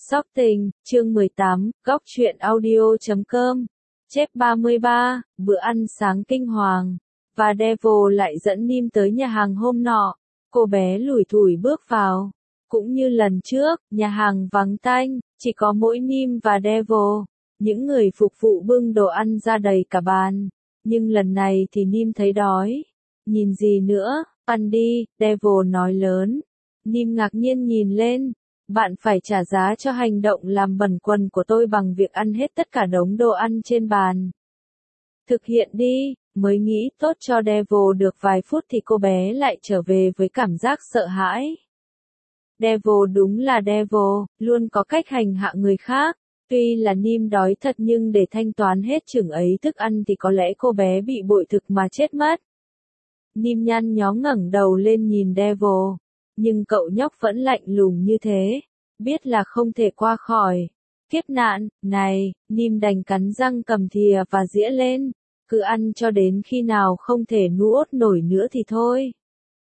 Sóc Tình, chương 18, góc truyện audio.com. Chép 33, bữa ăn sáng kinh hoàng. Và Devil lại dẫn Nim tới nhà hàng hôm nọ. Cô bé lủi thủi bước vào. Cũng như lần trước, nhà hàng vắng tanh, chỉ có mỗi Nim và Devil. Những người phục vụ bưng đồ ăn ra đầy cả bàn. Nhưng lần này thì Nim thấy đói. Nhìn gì nữa, ăn đi, Devil nói lớn. Nim ngạc nhiên nhìn lên. Bạn phải trả giá cho hành động làm bẩn quần của tôi bằng việc ăn hết tất cả đống đồ ăn trên bàn. Thực hiện đi, mới nghĩ tốt cho Devil được vài phút thì cô bé lại trở về với cảm giác sợ hãi. Devil đúng là Devil, luôn có cách hành hạ người khác. Tuy là Nim đói thật nhưng để thanh toán hết chừng ấy thức ăn thì có lẽ cô bé bị bội thực mà chết mất. Nim nhăn nhó ngẩng đầu lên nhìn Devil. Nhưng cậu nhóc vẫn lạnh lùng như thế, biết là không thể qua khỏi kiếp nạn này. Nim đành cắn răng cầm thìa và dĩa lên, cứ ăn cho đến khi nào không thể nuốt nổi nữa thì thôi.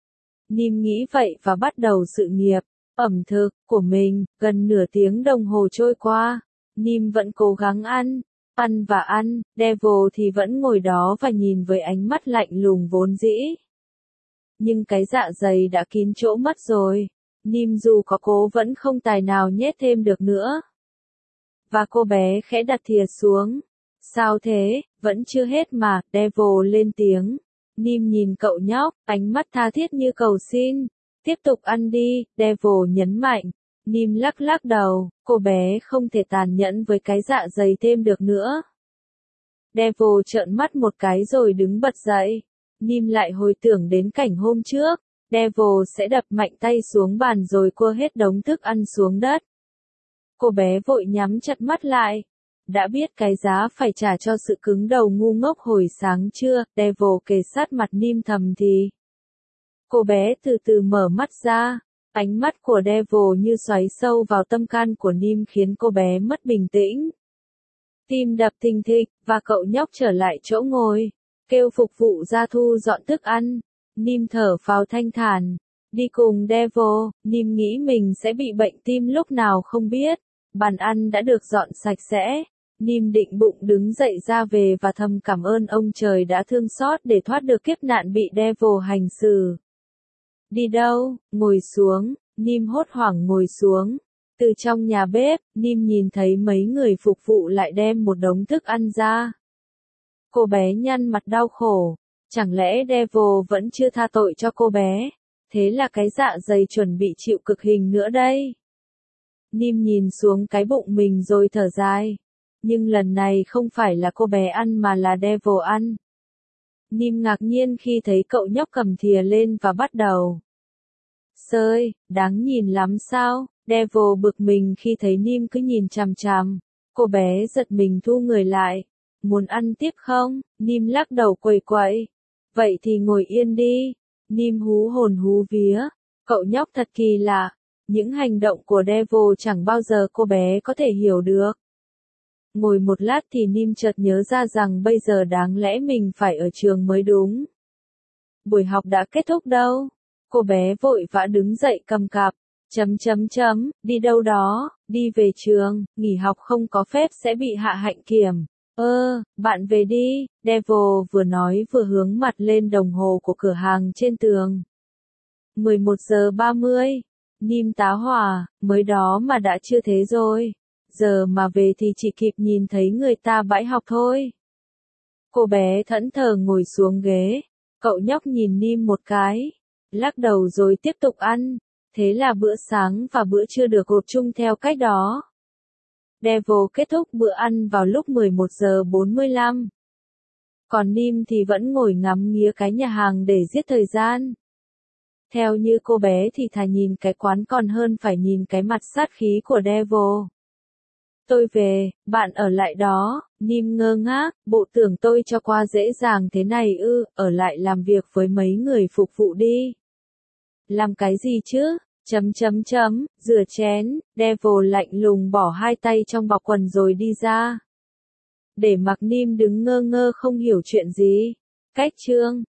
Nim nghĩ vậy và bắt đầu sự nghiệp ẩm thực của mình. Gần nửa tiếng đồng hồ trôi qua, Nim vẫn cố gắng ăn và ăn. Devil thì vẫn ngồi đó và nhìn với ánh mắt lạnh lùng vốn dĩ. Nhưng cái dạ dày đã kín chỗ mất rồi. Nim dù có cố vẫn không tài nào nhét thêm được nữa. Và cô bé khẽ đặt thìa xuống. Sao thế, vẫn chưa hết mà, Devil lên tiếng. Nim nhìn cậu nhóc, ánh mắt tha thiết như cầu xin. Tiếp tục ăn đi, Devil nhấn mạnh. Nim lắc lắc đầu, cô bé không thể tàn nhẫn với cái dạ dày thêm được nữa. Devil trợn mắt một cái rồi đứng bật dậy. Nim lại hồi tưởng đến cảnh hôm trước, Devil sẽ đập mạnh tay xuống bàn rồi quơ hết đống thức ăn xuống đất. Cô bé vội nhắm chặt mắt lại. Đã biết cái giá phải trả cho sự cứng đầu ngu ngốc hồi sáng chưa? Devil kề sát mặt Nim thầm thì. Cô bé từ từ mở mắt ra. Ánh mắt của Devil như xoáy sâu vào tâm can của Nim khiến cô bé mất bình tĩnh. Tim đập thình thịch, và cậu nhóc trở lại chỗ ngồi. Kêu phục vụ ra thu dọn thức ăn. Nim thở phào thanh thản. Đi cùng Devil, Nim nghĩ mình sẽ bị bệnh tim lúc nào không biết. Bàn ăn đã được dọn sạch sẽ. Nim định bụng đứng dậy ra về và thầm cảm ơn ông trời đã thương xót để thoát được kiếp nạn bị Devil hành xử. Đi đâu? Ngồi xuống. Nim hốt hoảng ngồi xuống. Từ trong nhà bếp, Nim nhìn thấy mấy người phục vụ lại đem một đống thức ăn ra. Cô bé nhăn mặt đau khổ. Chẳng lẽ Devil vẫn chưa tha tội cho cô bé? Thế là cái dạ dày chuẩn bị chịu cực hình nữa đây. Nim nhìn xuống cái bụng mình rồi thở dài. Nhưng lần này không phải là cô bé ăn mà là Devil ăn. Nim ngạc nhiên khi thấy cậu nhóc cầm thìa lên và bắt đầu xơi, đáng nhìn lắm sao? Devil bực mình khi thấy Nim cứ nhìn chằm chằm. Cô bé giật mình thu người lại. Muốn ăn tiếp không? Nim lắc đầu quẩy quậy. Vậy thì ngồi yên đi. Nim hú hồn hú vía. Cậu nhóc thật kỳ lạ. Những hành động của Devil chẳng bao giờ cô bé có thể hiểu được. Ngồi một lát thì Nim chợt nhớ ra rằng bây giờ đáng lẽ mình phải ở trường mới đúng. Buổi học đã kết thúc đâu? Cô bé vội vã đứng dậy cầm cặp. Đi đâu đó, đi về trường, nghỉ học không có phép sẽ bị hạ hạnh kiểm. Bạn về đi, Devil vừa nói vừa hướng mặt lên đồng hồ của cửa hàng trên tường. 11:30. Nim tá hỏa, mới đó mà đã chưa thế rồi. Giờ mà về thì chỉ kịp nhìn thấy người ta bãi học thôi. Cô bé thẫn thờ ngồi xuống ghế. Cậu nhóc nhìn Nim một cái. Lắc đầu rồi tiếp tục ăn. Thế là bữa sáng và bữa trưa được gộp chung theo cách đó. Devil kết thúc bữa ăn vào lúc 11:45. Còn Nim thì vẫn ngồi ngắm nghía cái nhà hàng để giết thời gian. Theo như cô bé thì thà nhìn cái quán còn hơn phải nhìn cái mặt sát khí của Devil. Tôi về, bạn ở lại đó. Nim ngơ ngác, bộ tưởng tôi cho qua dễ dàng thế này ư? Ở lại làm việc với mấy người phục vụ đi. Làm cái gì chứ? Rửa chén. Devil lạnh lùng bỏ hai tay trong bọc quần rồi đi ra. Để mặc Nim đứng ngơ ngơ không hiểu chuyện gì. Cách chương